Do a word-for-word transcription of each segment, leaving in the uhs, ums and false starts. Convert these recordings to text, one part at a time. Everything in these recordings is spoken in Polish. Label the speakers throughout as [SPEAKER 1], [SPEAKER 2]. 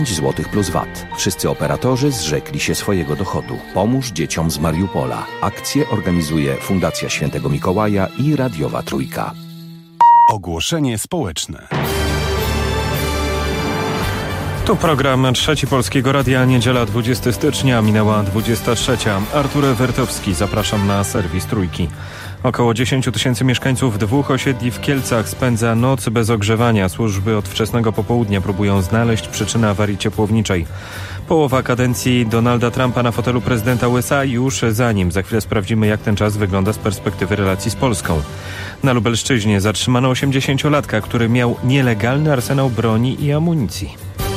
[SPEAKER 1] pięć złotych plus V A T. Wszyscy operatorzy zrzekli się swojego dochodu. Pomóż dzieciom z Mariupola. Akcję organizuje Fundacja Świętego Mikołaja i Radiowa Trójka.
[SPEAKER 2] Ogłoszenie społeczne.
[SPEAKER 3] Tu program Trzeci Polskiego Radia, niedziela dwudziestego stycznia, minęła dwudziesta trzecia. Artur Wertowski, zapraszam na serwis Trójki. Około dziesięć tysięcy mieszkańców dwóch osiedli w Kielcach spędza noc bez ogrzewania. Służby od wczesnego popołudnia próbują znaleźć przyczynę awarii ciepłowniczej. Połowa kadencji Donalda Trumpa na fotelu prezydenta U S A już za nim. Za chwilę sprawdzimy, jak ten czas wygląda z perspektywy relacji z Polską. Na Lubelszczyźnie zatrzymano osiemdziesięciolatka, który miał nielegalny arsenał broni i amunicji.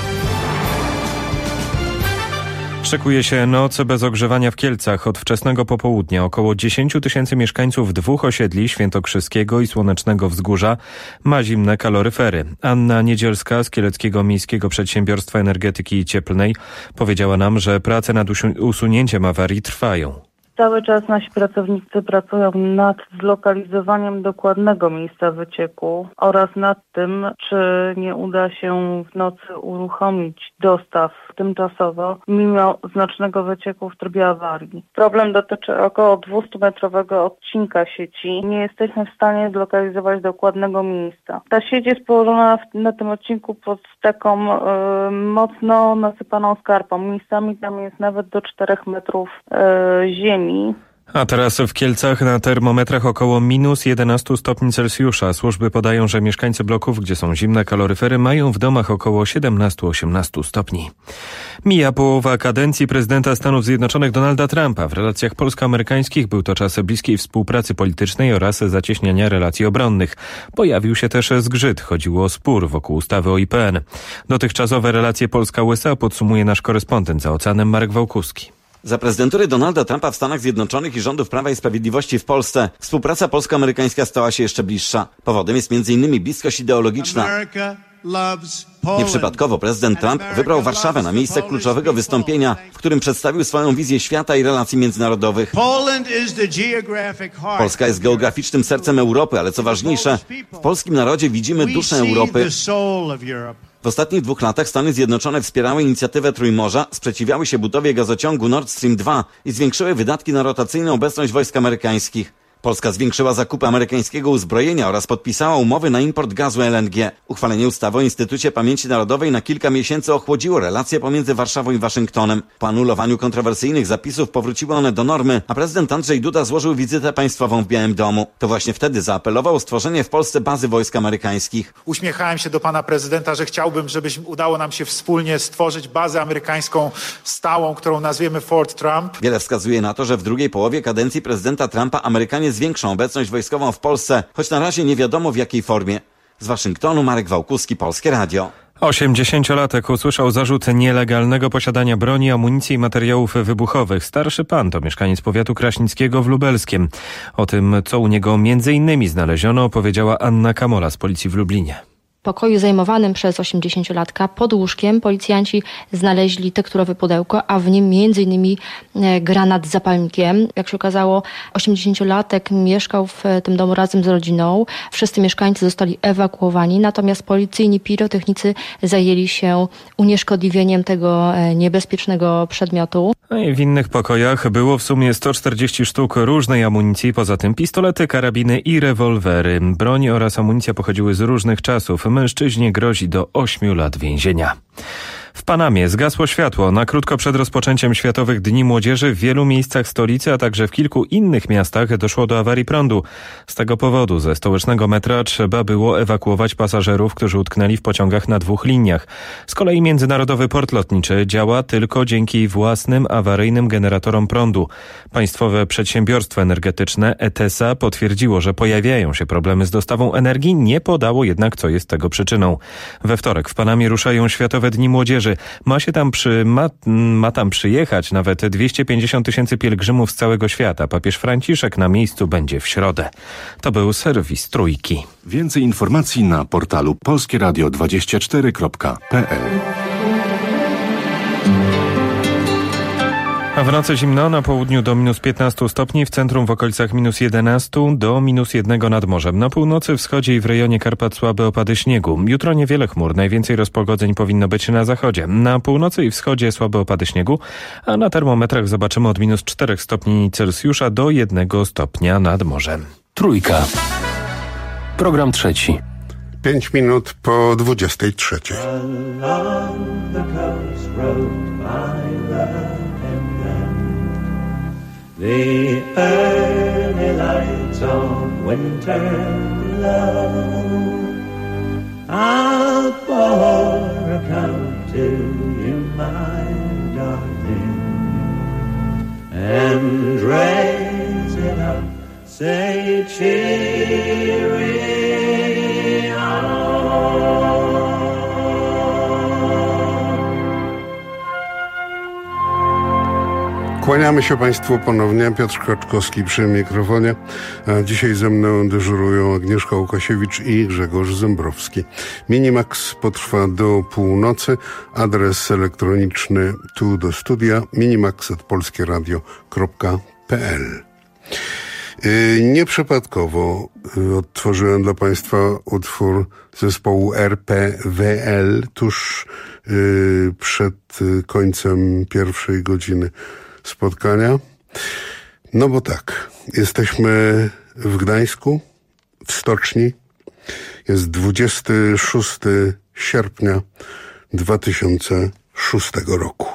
[SPEAKER 3] Szykuje się noc bez ogrzewania w Kielcach. Od wczesnego popołudnia około dziesięć tysięcy mieszkańców dwóch osiedli, Świętokrzyskiego i Słonecznego Wzgórza, ma zimne kaloryfery. Anna Niedzielska z Kieleckiego Miejskiego Przedsiębiorstwa Energetyki Cieplnej powiedziała nam, że prace nad usunięciem awarii trwają.
[SPEAKER 4] Cały czas nasi pracownicy pracują nad zlokalizowaniem dokładnego miejsca wycieku oraz nad tym, czy nie uda się w nocy uruchomić dostaw tymczasowo, mimo znacznego wycieku w trybie awarii. Problem dotyczy około dwustumetrowego odcinka sieci. Nie jesteśmy w stanie zlokalizować dokładnego miejsca. Ta sieć jest położona w, na tym odcinku pod taką y, mocno nasypaną skarpą. Miejscami tam jest nawet do czterech metrów y, ziemi.
[SPEAKER 3] A teraz w Kielcach na termometrach około minus jedenaście stopni Celsjusza. Służby podają, że mieszkańcy bloków, gdzie są zimne kaloryfery, mają w domach około siedemnaście osiemnaście stopni. Mija połowa kadencji prezydenta Stanów Zjednoczonych Donalda Trumpa. W relacjach polsko-amerykańskich był to czas bliskiej współpracy politycznej oraz zacieśniania relacji obronnych. Pojawił się też zgrzyt. Chodziło o spór wokół ustawy o I P N. Dotychczasowe relacje Polska-U S A podsumuje nasz korespondent za oceanem Marek Wałkuski.
[SPEAKER 5] Za prezydentury Donalda Trumpa w Stanach Zjednoczonych i rządów Prawa i Sprawiedliwości w Polsce współpraca polsko-amerykańska stała się jeszcze bliższa. Powodem jest między innymi bliskość ideologiczna. Nieprzypadkowo prezydent Trump wybrał Warszawę na miejsce kluczowego wystąpienia, w którym przedstawił swoją wizję świata i relacji międzynarodowych. Polska jest geograficznym sercem Europy, ale co ważniejsze, w polskim narodzie widzimy duszę Europy. W ostatnich dwóch latach Stany Zjednoczone wspierały inicjatywę Trójmorza, sprzeciwiały się budowie gazociągu Nord Stream dwa i zwiększyły wydatki na rotacyjną obecność wojsk amerykańskich. Polska zwiększyła zakupy amerykańskiego uzbrojenia oraz podpisała umowy na import gazu L N G. Uchwalenie ustawy o Instytucie Pamięci Narodowej na kilka miesięcy ochłodziło relacje pomiędzy Warszawą i Waszyngtonem. Po anulowaniu kontrowersyjnych zapisów powróciły one do normy, a prezydent Andrzej Duda złożył wizytę państwową w Białym Domu. To właśnie wtedy zaapelował o stworzenie w Polsce bazy wojsk amerykańskich.
[SPEAKER 6] Uśmiechałem się do pana prezydenta, że chciałbym, żeby udało nam się wspólnie stworzyć bazę amerykańską stałą, którą nazwiemy Fort Trump.
[SPEAKER 5] Wiele wskazuje na to, że w drugiej połowie kadencji prezydenta Trumpa Amerykanie zwiększą obecność wojskową w Polsce, choć na razie nie wiadomo w jakiej formie. Z Waszyngtonu Marek Wałkuski, Polskie Radio.
[SPEAKER 3] osiemdziesięciolatek usłyszał zarzut nielegalnego posiadania broni, amunicji i materiałów wybuchowych. Starszy pan to mieszkaniec powiatu kraśnickiego w Lubelskiem. O tym, co u niego między innymi znaleziono, opowiedziała Anna Kamola z policji w Lublinie.
[SPEAKER 7] W pokoju zajmowanym przez osiemdziesięciolatka pod łóżkiem policjanci znaleźli tekturowe pudełko, a w nim między innymi granat z zapalnikiem. Jak się okazało, osiemdziesięciolatek mieszkał w tym domu razem z rodziną. Wszyscy mieszkańcy zostali ewakuowani, natomiast policyjni pirotechnicy zajęli się unieszkodliwieniem tego niebezpiecznego przedmiotu.
[SPEAKER 3] No i w innych pokojach było w sumie sto czterdzieści sztuk różnej amunicji, poza tym pistolety, karabiny i rewolwery. Broń oraz amunicja pochodziły z różnych czasów. Mężczyźnie grozi do ośmiu lat więzienia. W Panamie zgasło światło. Na krótko przed rozpoczęciem Światowych Dni Młodzieży w wielu miejscach stolicy, a także w kilku innych miastach doszło do awarii prądu. Z tego powodu ze stołecznego metra trzeba było ewakuować pasażerów, którzy utknęli w pociągach na dwóch liniach. Z kolei Międzynarodowy Port Lotniczy działa tylko dzięki własnym awaryjnym generatorom prądu. Państwowe Przedsiębiorstwo Energetyczne E T E S A potwierdziło, że pojawiają się problemy z dostawą energii, nie podało jednak, co jest tego przyczyną. We wtorek w Panamie ruszają Światowe Dni Młodzieży. Ma się tam przy, ma, ma tam przyjechać nawet dwieście pięćdziesiąt tysięcy pielgrzymów z całego świata. Papież Franciszek na miejscu będzie w środę. To był serwis Trójki.
[SPEAKER 2] Więcej informacji na portalu polskie radio dwadzieścia cztery kropka p l.
[SPEAKER 3] A w nocy zimno, na południu do minus piętnaście stopni, w centrum w okolicach minus jedenaście do minus jeden nad morzem. Na północy, wschodzie i w rejonie Karpat słabe opady śniegu. Jutro niewiele chmur, najwięcej rozpogodzeń powinno być na zachodzie. Na północy i wschodzie słabe opady śniegu, a na termometrach zobaczymy od minus czterech stopni Celsjusza do jednego stopnia nad morzem.
[SPEAKER 2] Trójka. Program trzeci.
[SPEAKER 8] Pięć minut po dwudziestej trzeciej.
[SPEAKER 9] The early lights of winter love, I'll pour a cup to you, my darling, and raise it up, say cheery on.
[SPEAKER 8] Kłaniamy się Państwu ponownie. Piotr Kaczkowski przy mikrofonie. A dzisiaj ze mną dyżurują Agnieszka Łukasiewicz i Grzegorz Zembrowski. Minimax potrwa do północy. Adres elektroniczny tu do studia minimax at polskieradio kropka p l. Nieprzypadkowo odtworzyłem dla Państwa utwór zespołu R P W L tuż przed końcem pierwszej godziny spotkania. No bo tak, jesteśmy w Gdańsku, w stoczni. Jest dwudziestego szóstego sierpnia dwa tysiące szóstego roku.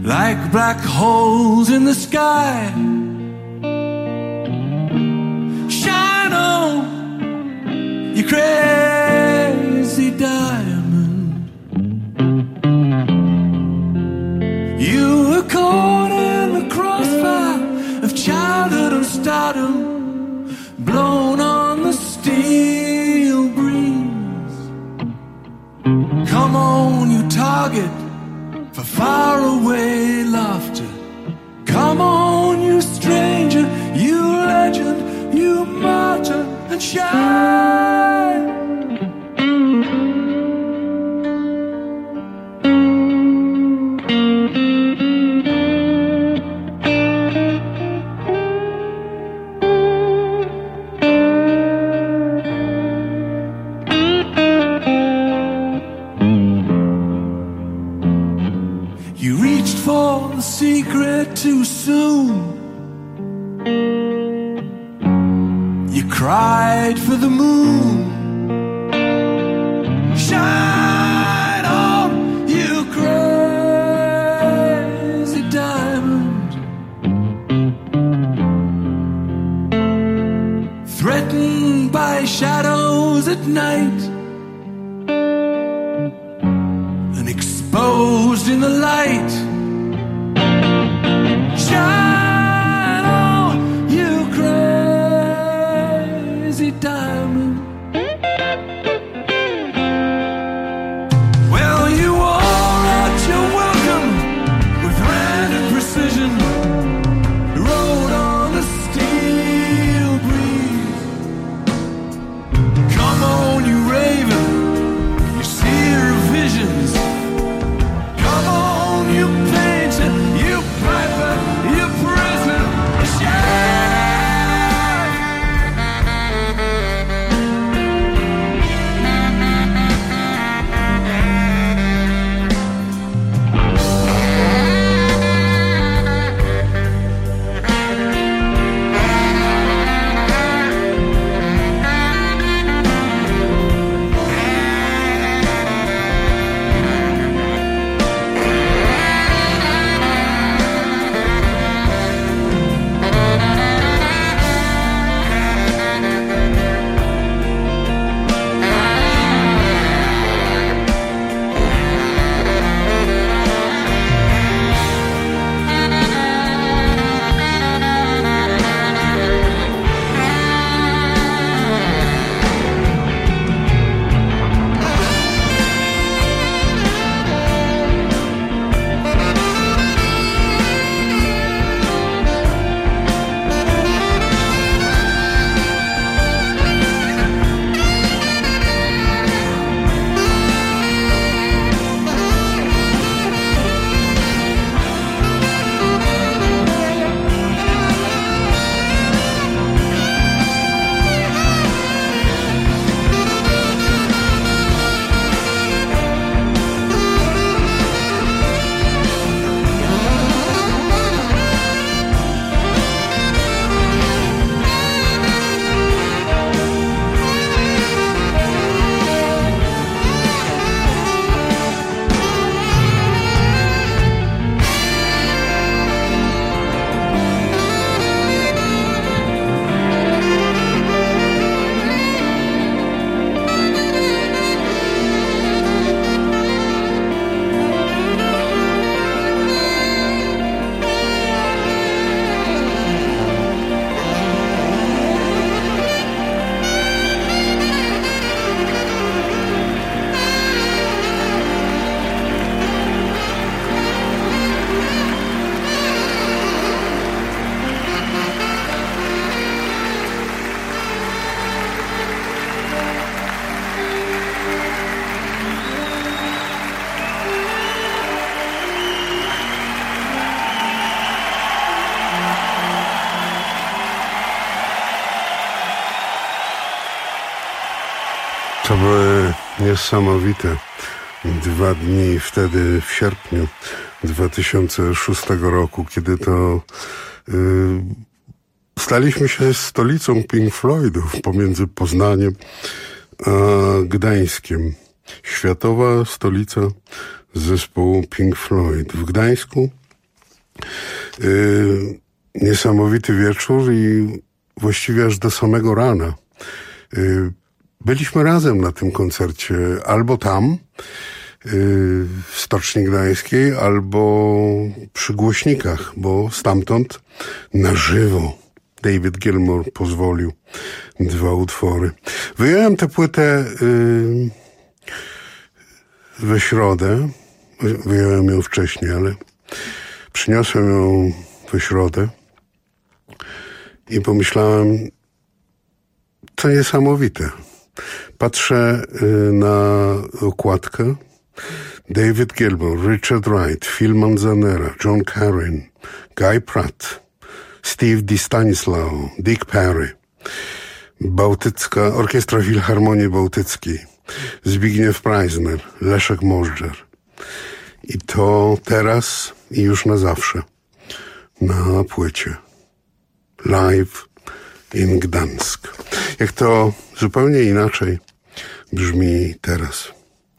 [SPEAKER 10] like black holes in the sky. Shine on, you crazy diamond. You were caught in the crossfire of childhood and stardom, blown on the steel breeze. Come on, you target for faraway laughter. Come on, you stranger, you legend, you martyr, and shine. You reached for the secret too soon. You cried for the moon. Shine on, you crazy diamond. Threatened by shadows at night, and exposed in the light. Shine on, you crazy diamond. Well, you wore out your welcome with random precision. Rode on the steel breeze. Come on, you raven, you seer of visions. Come on, you painter, you piper, you prisoner, shine.
[SPEAKER 8] To były niesamowite dwa dni wtedy w sierpniu dwa tysiące szóstego roku, kiedy to yy, staliśmy się stolicą Pink Floydów pomiędzy Poznaniem a Gdańskiem. Światowa stolica zespołu Pink Floyd. W Gdańsku Yy, niesamowity wieczór i właściwie aż do samego rana. Yy, byliśmy razem na tym koncercie, albo tam, w Stoczni Gdańskiej, albo przy głośnikach, bo stamtąd na żywo David Gilmour pozwolił dwa utwory. Wyjąłem tę płytę yy, we środę, wyjąłem ją wcześniej, ale przyniosłem ją we środę i pomyślałem, to niesamowite. Patrzę yy, na okładkę. David Gilmour, Richard Wright, Phil Manzanera, John Caron, Guy Pratt, Steve DiStanislao, Dick Parry, Bałtycka, Orkiestra Filharmonii Bałtyckiej, Zbigniew Preisner, Leszek Możdżer. I to teraz i już na zawsze na płycie Live in Gdańsk. Jak to zupełnie inaczej brzmi teraz.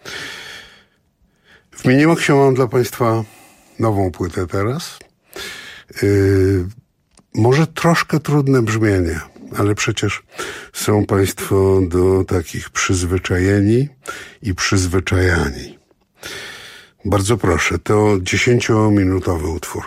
[SPEAKER 8] W Minimaxie mam dla Państwa nową płytę teraz. Yy, może troszkę trudne brzmienie, ale przecież są Państwo do takich przyzwyczajeni i przyzwyczajani. Bardzo proszę, to dziesięciominutowy utwór.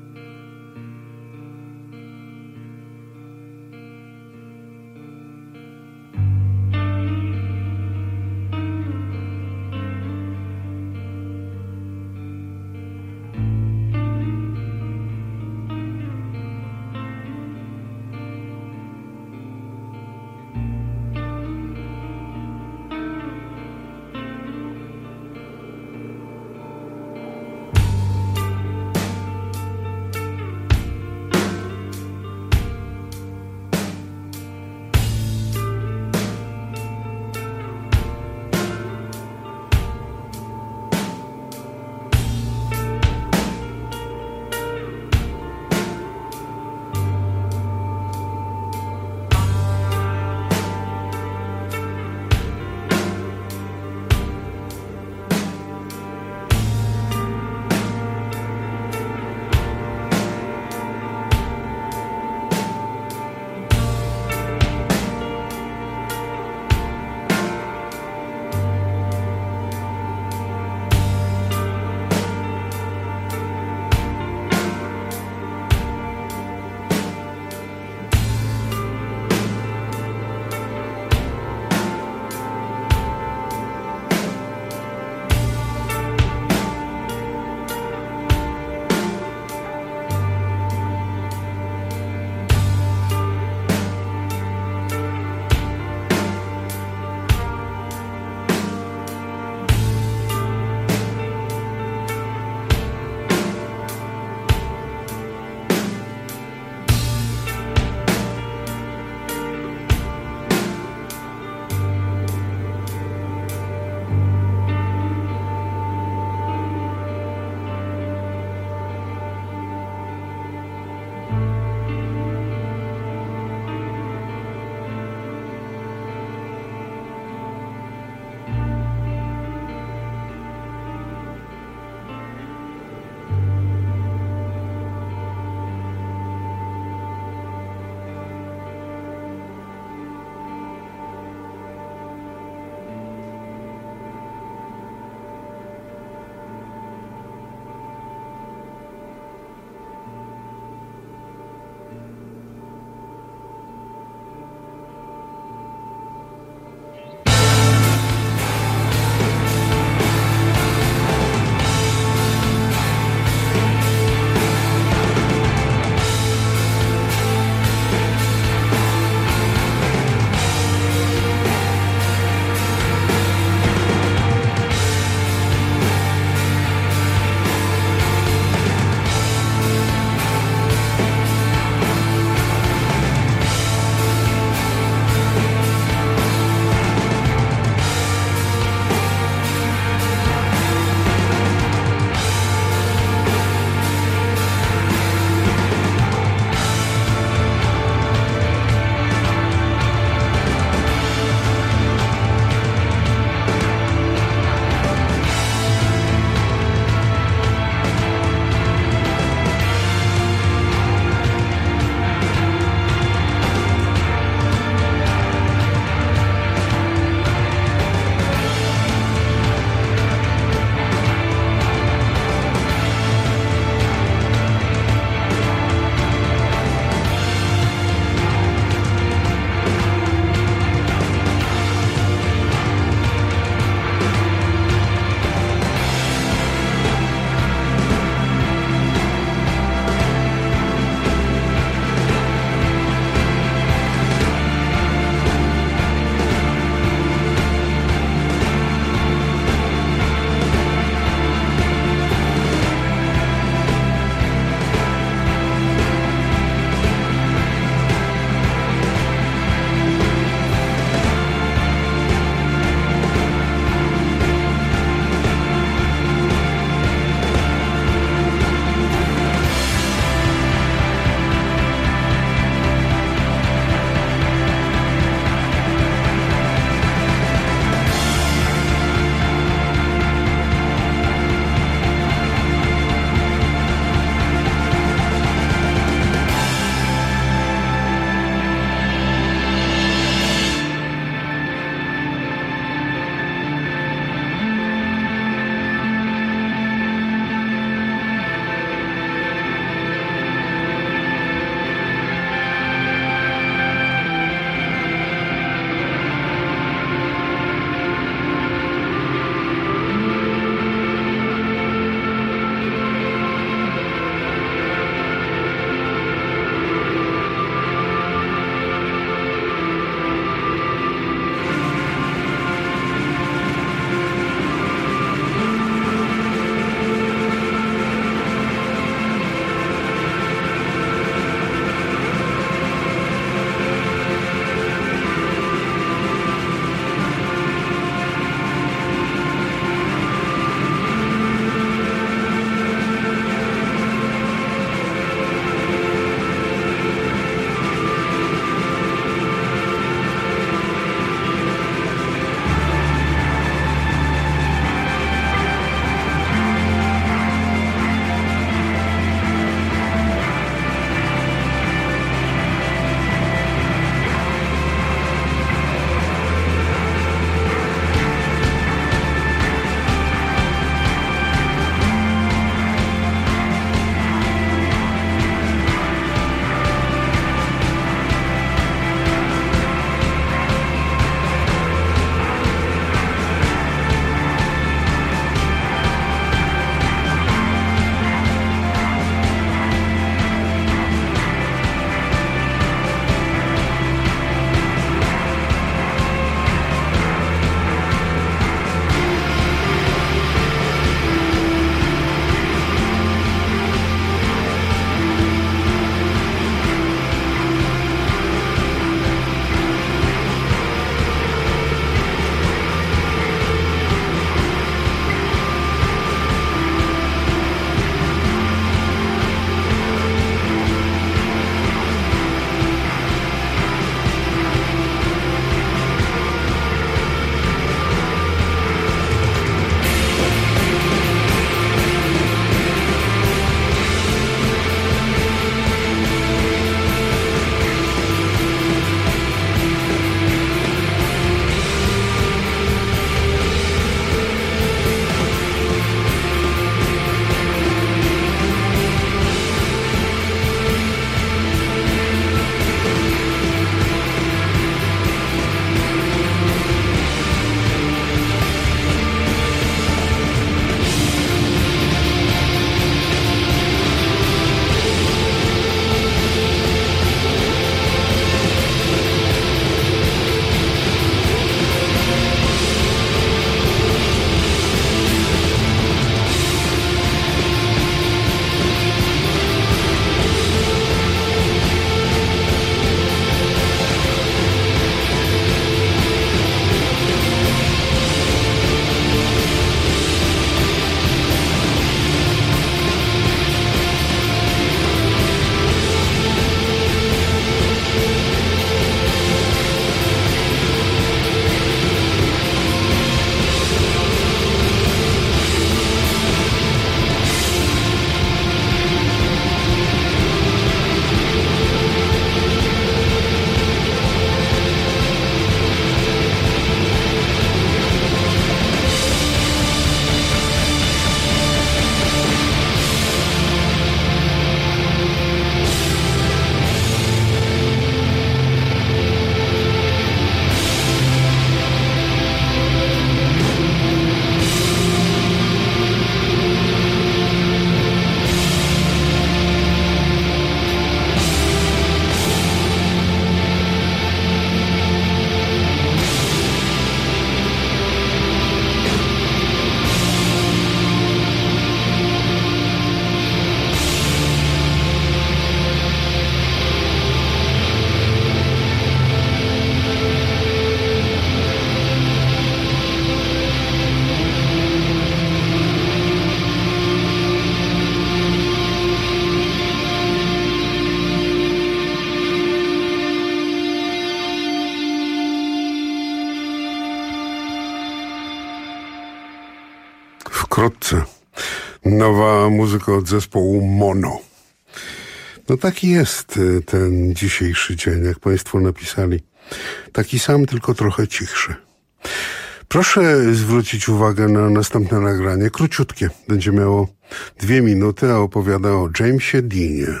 [SPEAKER 8] Wkrótce nowa muzyka od zespołu Mono. No taki jest ten dzisiejszy dzień, jak państwo napisali. Taki sam, tylko trochę cichszy. Proszę zwrócić uwagę na następne nagranie, króciutkie. Będzie miało dwie minuty, a opowiada o Jamesie Deanie.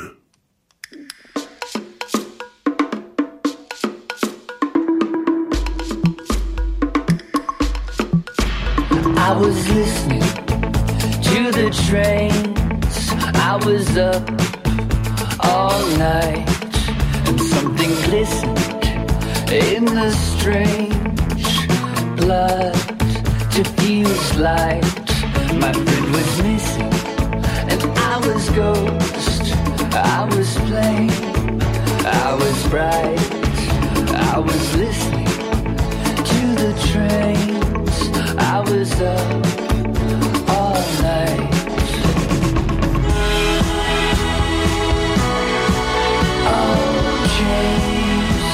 [SPEAKER 11] I was listening to the trains. I was up all night, and something glistened in the strange blood to fuse light. My friend was missing, and I was ghost. I was plain, I was bright. I was listening to the trains. I was up all night. Oh, James,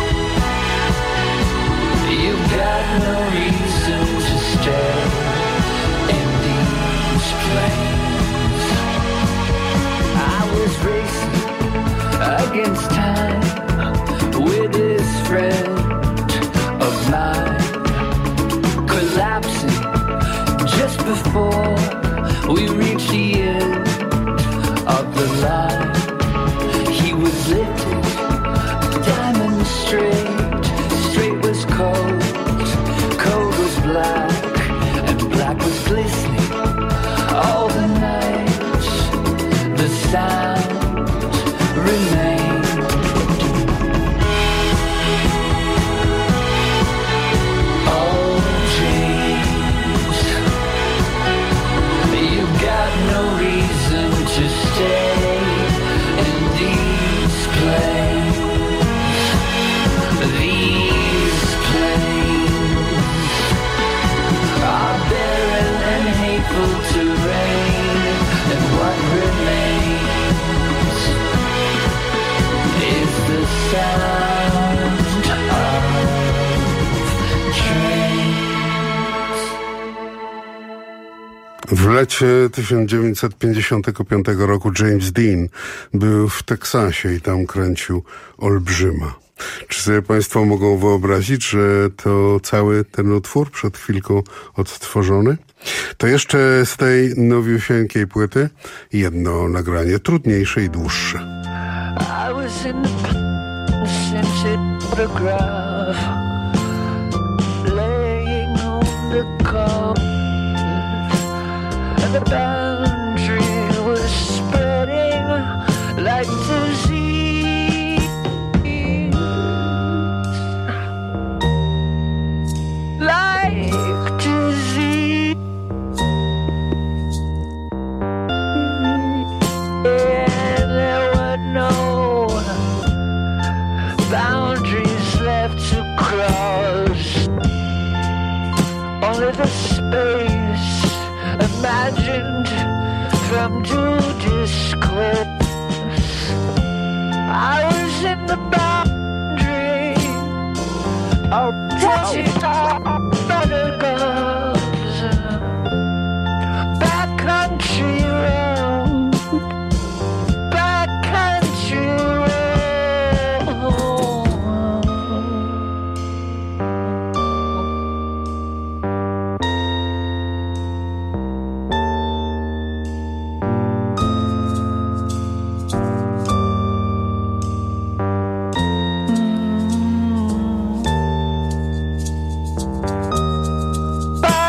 [SPEAKER 11] you've got no reason to stay in these plains. I was racing against time with this friend of mine, collapsing just before we reached the end of the line. He was lifted, diamond straight. Straight was cold, cold was black, and black was glistening all the night. The sound remained. Oh, James, you've got no reason to stay in these plains. These plains are barren and hateful terrain, and what remains is the sound of trains.
[SPEAKER 8] W lecie tysiąc dziewięćset pięćdziesiątego piątego roku James Dean był w Teksasie i tam kręcił Olbrzyma. Czy sobie państwo mogą wyobrazić, że to cały ten utwór przed chwilką odtworzony? To jeszcze z tej nowiusieńkiej płyty jedno nagranie, trudniejsze i dłuższe.
[SPEAKER 11] I was in the scented photograph, laying on the couch, and the boundary was spreading like disease. Like disease. And there were no boundaries left to cross, only the space imagined from due discourse. I was in the boundary of touching buttercups, backcountry road, backcountry road. Bye.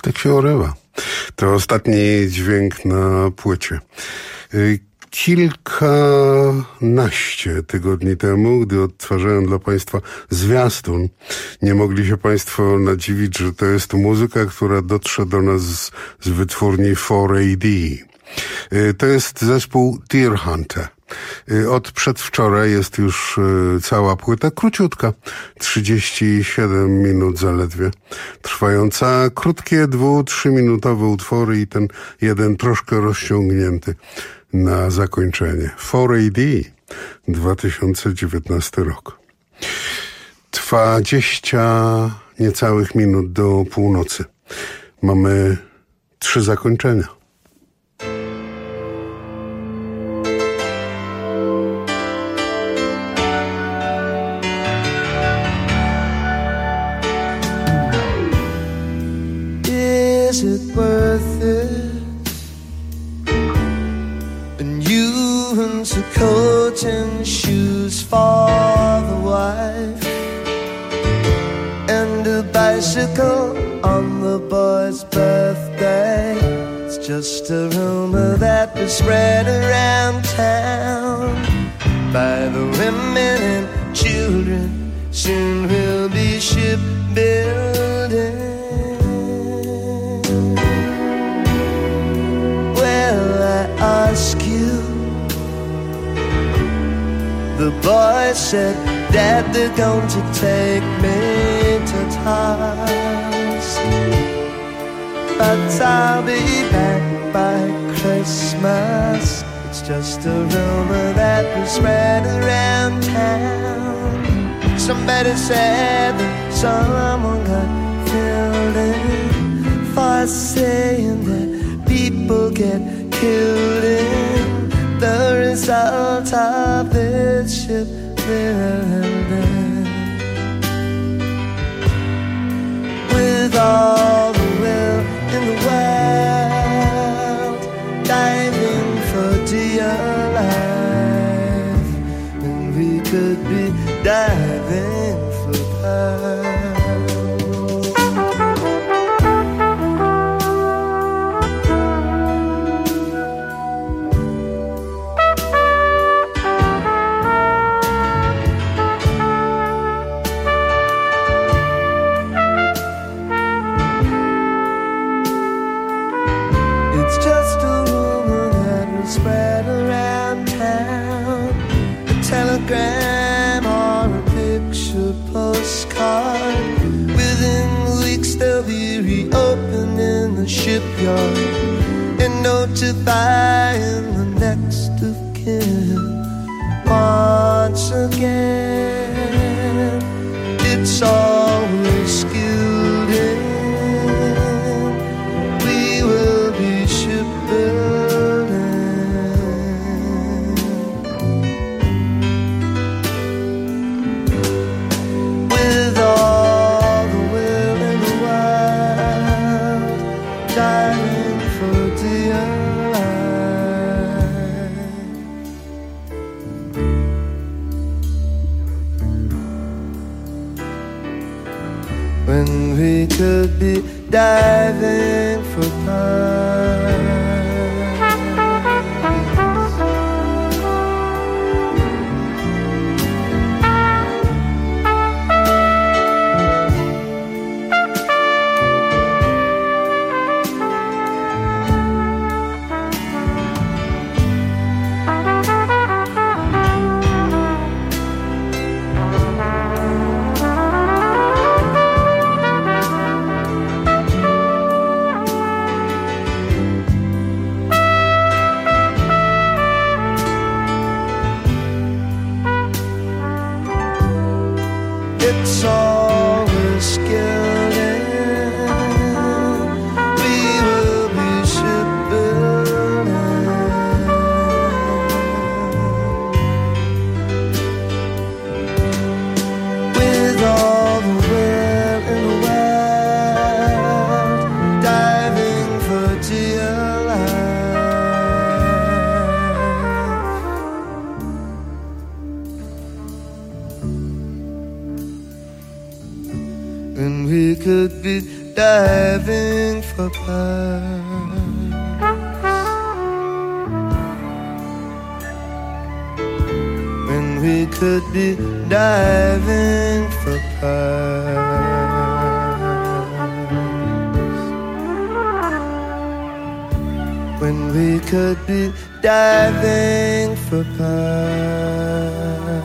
[SPEAKER 8] Tak się orywa. To ostatni dźwięk na płycie. Kilkanaście tygodni temu, gdy odtwarzałem dla Państwa zwiastun, nie mogli się Państwo nadziwić, że to jest muzyka, która dotrze do nas z, z wytwórni cztery A D. To jest zespół Deer Hunter. Od przedwczoraj jest już cała płyta, króciutka, trzydzieści siedem minut zaledwie, trwająca krótkie, dwu-, trzyminutowe utwory i ten jeden troszkę rozciągnięty na zakończenie. cztery A D, dwa tysiące dziewiętnasty rok. Dwadzieścia niecałych minut do północy. Mamy trzy zakończenia.
[SPEAKER 12] Is it worth it? And you into coat and shoes for the wife, and a bicycle on the boy's birthday. It's just a rumor that was spread around town by the women and children. Soon we'll be shipbuilding. Ask you. The boy said, Dad, they're going to take me to task, but I'll be back by Christmas. It's just a rumor that was spread around town. Somebody said that someone got killed in for saying that people get killed in the result of this shipbuilding. With all the will in the world, diving for dear life, and we could be diving for pearls. Telegram or a picture postcard. Within weeks they'll be reopening the shipyard and notifying the next of kin. Once again, it's always skilled in. We will be shipbuilding. When we could be diving for pearls. It's always skilled in. We will be shipbuilding. With all the will in the world, diving for dear life. when we could be diving for pearls. When we could be diving for pearls. When we could be diving for pearls.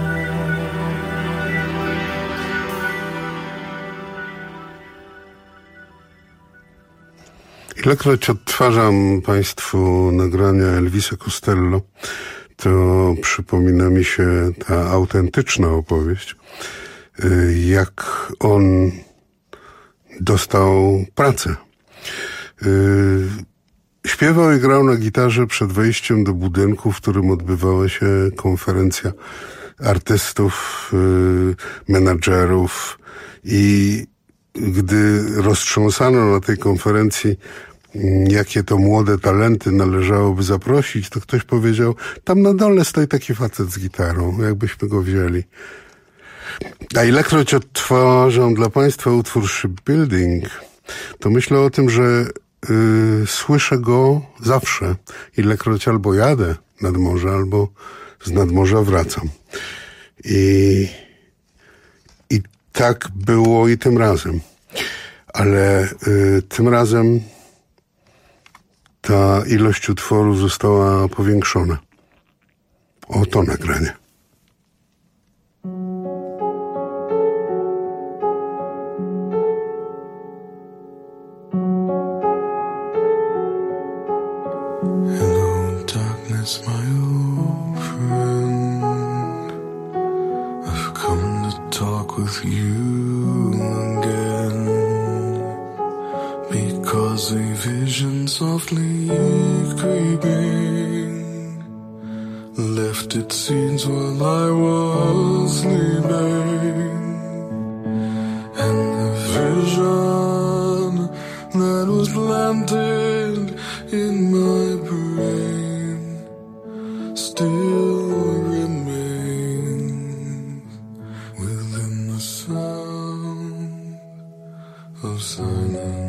[SPEAKER 8] Ilekroć odtwarzam Państwu nagrania Elvisa Costello, to przypomina mi się ta autentyczna opowieść, jak on dostał pracę. Śpiewał i grał na gitarze przed wejściem do budynku, w którym odbywała się konferencja artystów, menadżerów, i gdy roztrząsano na tej konferencji, jakie to młode talenty należałoby zaprosić, to ktoś powiedział, tam na dole stoi taki facet z gitarą, jakbyśmy go wzięli. A ilekroć odtwarzam dla Państwa utwór Shipbuilding, to myślę o tym, że yy, słyszę go zawsze, ilekroć albo jadę nad morze, albo z nadmorza wracam. I, i tak było i tym razem. Ale yy, tym razem ta ilość utworu została powiększona. Oto nagranie.
[SPEAKER 10] Hello, darkness, my old friend. I've come to talk with you again. Because a vision softly creeping left its seeds while I was sleeping, and the vision that was planted in my brain still remains within the sound of silence.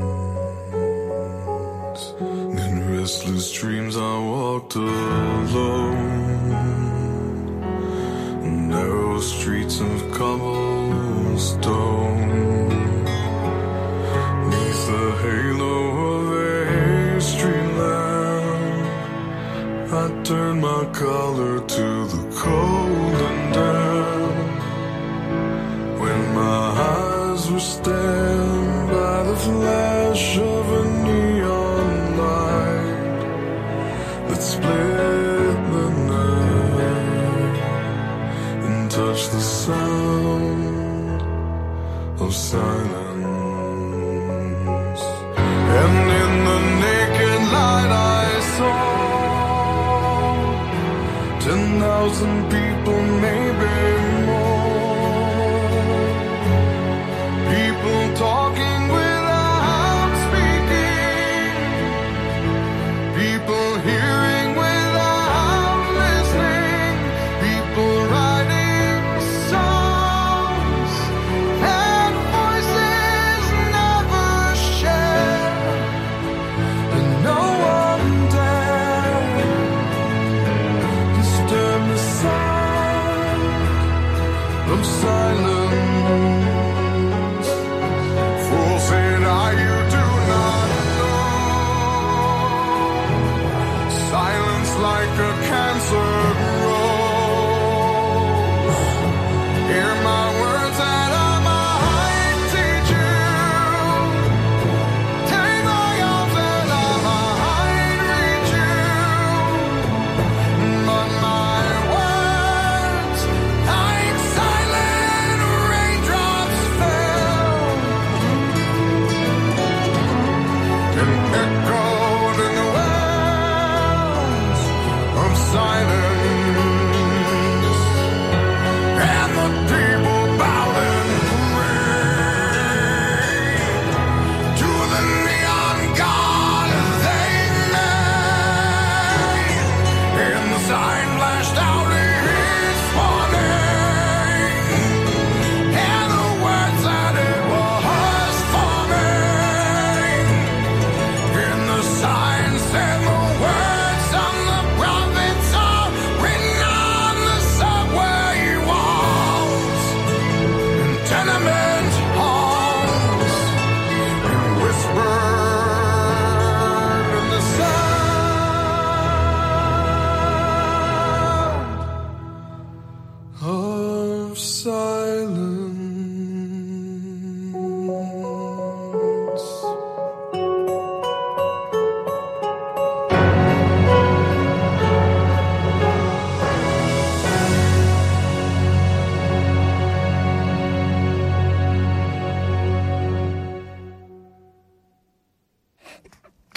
[SPEAKER 10] In restless dreams I walked alone, narrow streets of cobblestone, neath the halo of a street lamp. I turned my collar to the cold and damp, when my eyes were stabbed by the flash of a neon light that split the night and touched the sound of silence. And in the naked light I saw ten thousand people, maybe more, people talking without speaking, people hearing without listening, people writing songs that voices never share, and no one dared disturb the sound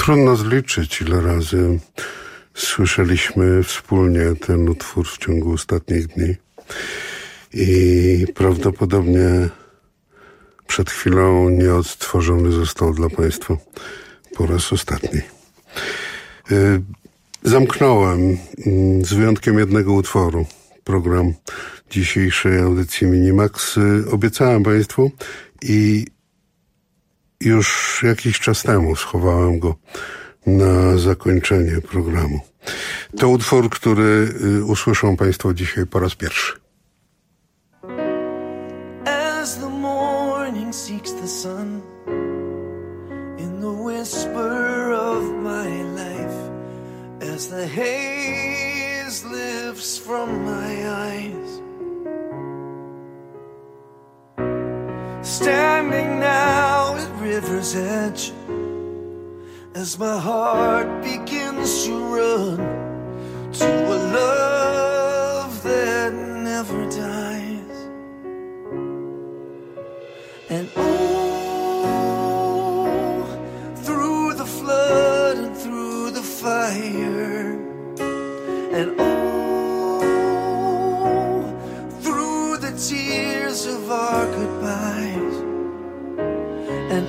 [SPEAKER 8] Trudno zliczyć, ile razy słyszeliśmy wspólnie ten utwór w ciągu ostatnich dni. I prawdopodobnie przed chwilą nieodtworzony został dla Państwa po raz ostatni. Zamknąłem, z wyjątkiem jednego utworu, program dzisiejszej audycji Minimax. Obiecałem Państwu i już jakiś czas temu schowałem go na zakończenie programu. To utwór, który usłyszą Państwo dzisiaj po raz pierwszy.
[SPEAKER 12] As the morning seeks the sun, in the whisper of my life, as the haze lifts from my eyes, standing now at river's edge, as my heart begins to run to a love that never dies. And oh, through the flood and through the fire, and oh, through the tears of our goodbyes, and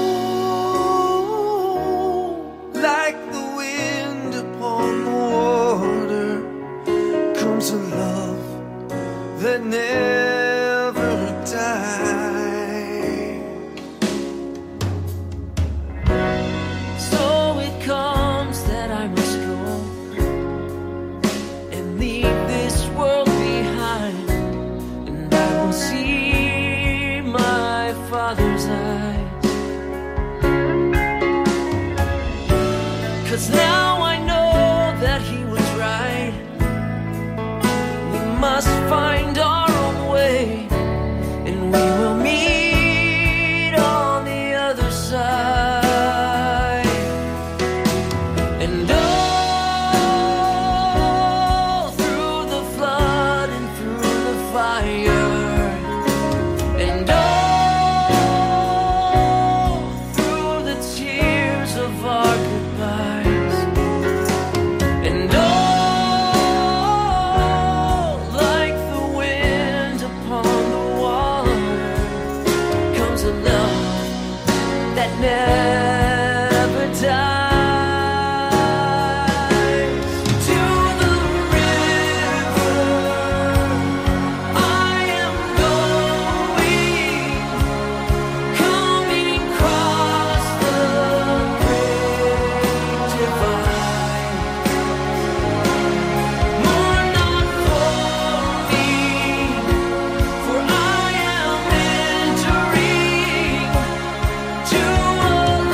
[SPEAKER 12] oh, like the wind upon the water, comes a love that never dies. So it comes that I must go and leave this world behind, and I will see my Father's eyes. 'Cause now I know that He was right. We must find our own way, and we will meet on the other side. And oh, through the flood and through the fire, and oh, through the tears of our goodbyes, and oh, like the wind upon the water, comes a love that never dies. To the river I am going, coming across the great divide. Mourn not for me, for I am entering to a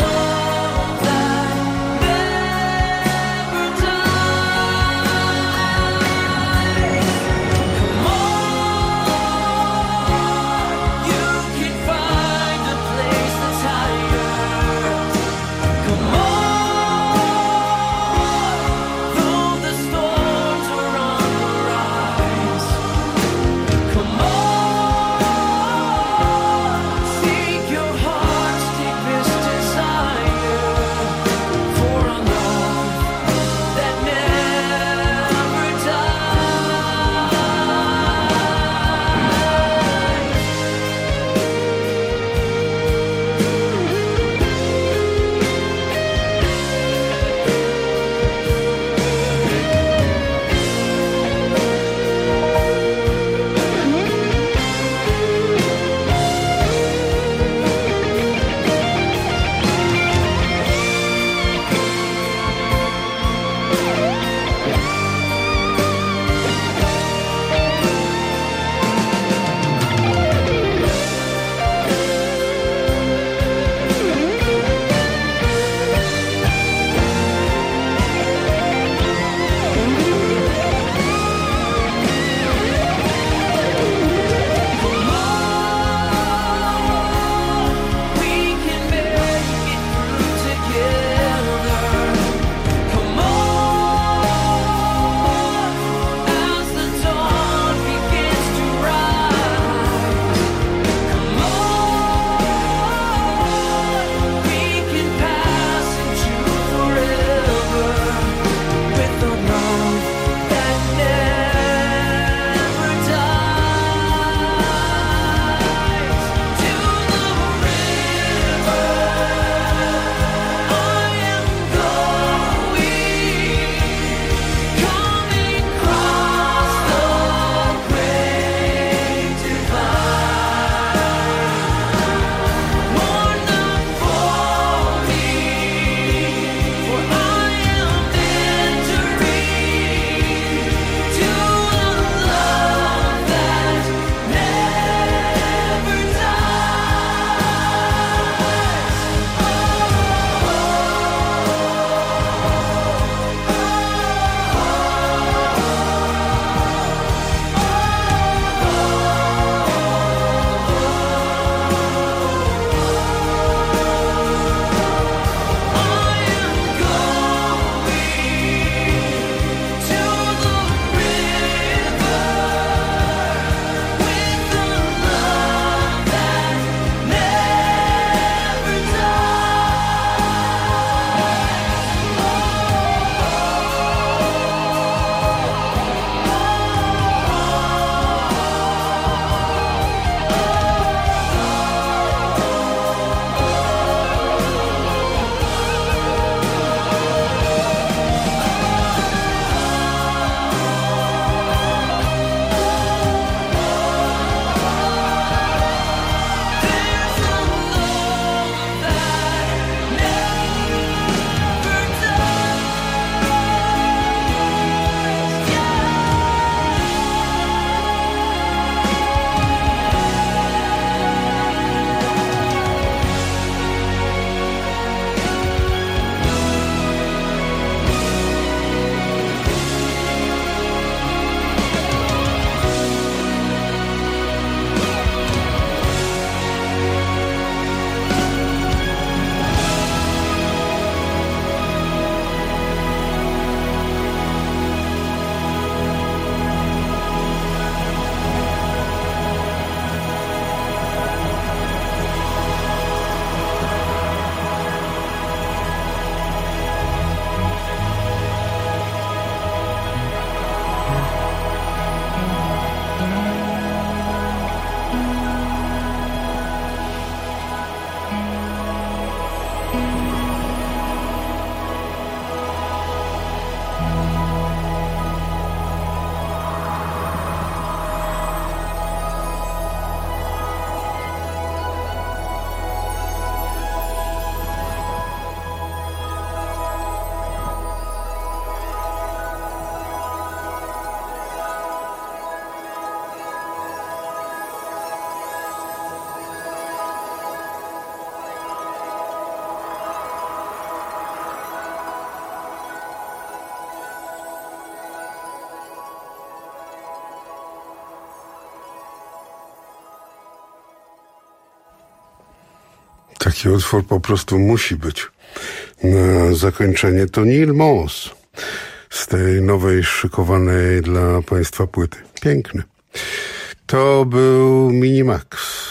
[SPEAKER 8] Taki utwór po prostu musi być na zakończenie. To Neil Moss z tej nowej, szykowanej dla Państwa płyty. Piękny. To był Minimax.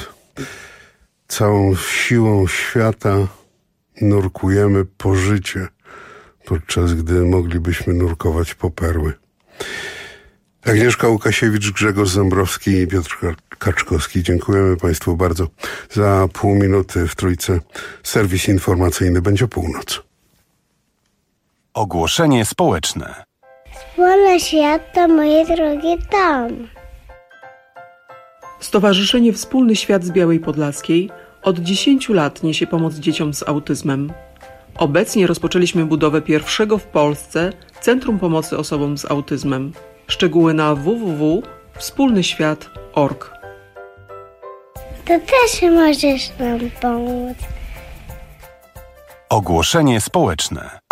[SPEAKER 8] Całą siłą świata nurkujemy po życie, podczas gdy moglibyśmy nurkować po perły. Agnieszka Łukasiewicz, Grzegorz Zembrowski i Piotr Kaczkowski. Dziękujemy Państwu bardzo. Za pół minuty w Trójce serwis informacyjny będzie północ.
[SPEAKER 2] Ogłoszenie społeczne.
[SPEAKER 13] Wolny świat to moje drogie dom.
[SPEAKER 14] Stowarzyszenie Wspólny Świat z Białej Podlaskiej od dziesięciu lat niesie pomoc dzieciom z autyzmem. Obecnie rozpoczęliśmy budowę pierwszego w Polsce Centrum Pomocy Osobom z Autyzmem. Szczegóły na w w w kropka wspólny świat kropka org.
[SPEAKER 13] To też możesz nam pomóc.
[SPEAKER 2] Ogłoszenie społeczne.